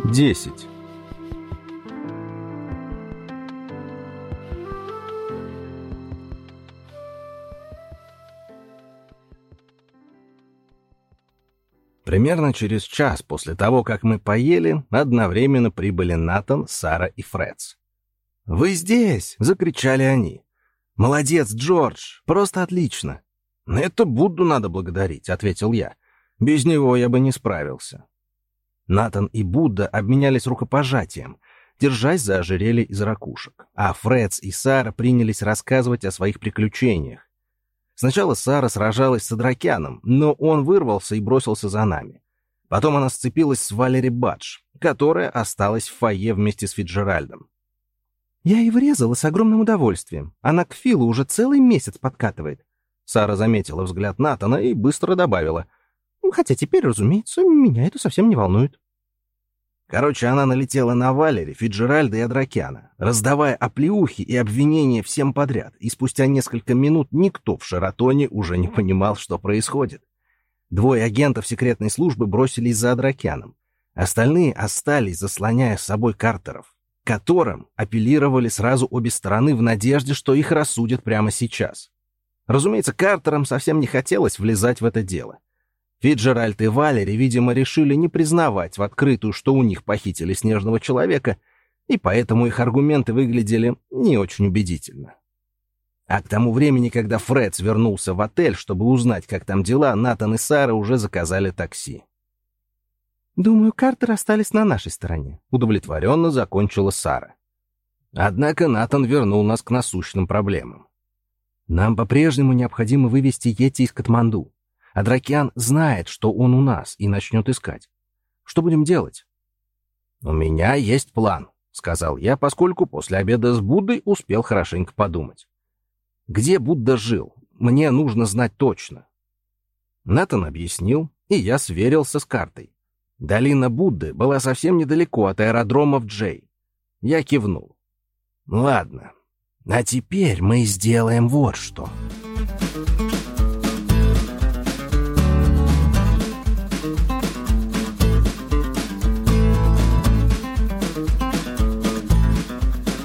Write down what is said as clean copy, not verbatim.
10. Примерно через час после того, как мы поели, одновременно прибыли Натан, Сара и Фредс. «Вы здесь!» — закричали они. «Молодец, Джордж! Просто отлично!» «Это Будду надо благодарить», — ответил я. «Без него я бы не справился». Натан и Будда обменялись рукопожатием, держась за ожерелье из ракушек, а Фредс и Сара принялись рассказывать о своих приключениях. Сначала Сара сражалась с Адракяном, но он вырвался и бросился за нами. Потом она сцепилась с Валери Бадж, которая осталась в фойе вместе с Фицджеральдом. «Я и врезала с огромным удовольствием. Она к Филу уже целый месяц подкатывает». Сара заметила взгляд Натана и быстро добавила. «Хотя теперь, разумеется, меня это совсем не волнует». Короче, она налетела на Валери, Фицджеральда и Адракяна, раздавая оплеухи и обвинения всем подряд, и спустя несколько минут никто в Шератоне уже не понимал, что происходит. 2 агентов секретной службы бросились за Адракяном. Остальные остались, заслоняя с собой Картеров, которым апеллировали сразу обе стороны в надежде, что их рассудят прямо сейчас. Разумеется, Картерам совсем не хотелось влезать в это дело. Фицджеральд и Валери, видимо, решили не признавать в открытую, что у них похитили снежного человека, и поэтому их аргументы выглядели не очень убедительно. А к тому времени, когда Фредс вернулся в отель, чтобы узнать, как там дела, Натан и Сара уже заказали такси. «Думаю, Картеры остались на нашей стороне», — удовлетворенно закончила Сара. Однако Натан вернул нас к насущным проблемам. «Нам по-прежнему необходимо вывести Йети из Катманду. Адракян знает, что он у нас, и начнет искать. Что будем делать?» «У меня есть план», — сказал я, поскольку после обеда с Буддой успел хорошенько подумать. «Где Будда жил? Мне нужно знать точно». Натан объяснил, и я сверился с картой. Долина Будды была совсем недалеко от аэродрома в Джей. Я кивнул. «Ладно, а теперь мы сделаем вот что».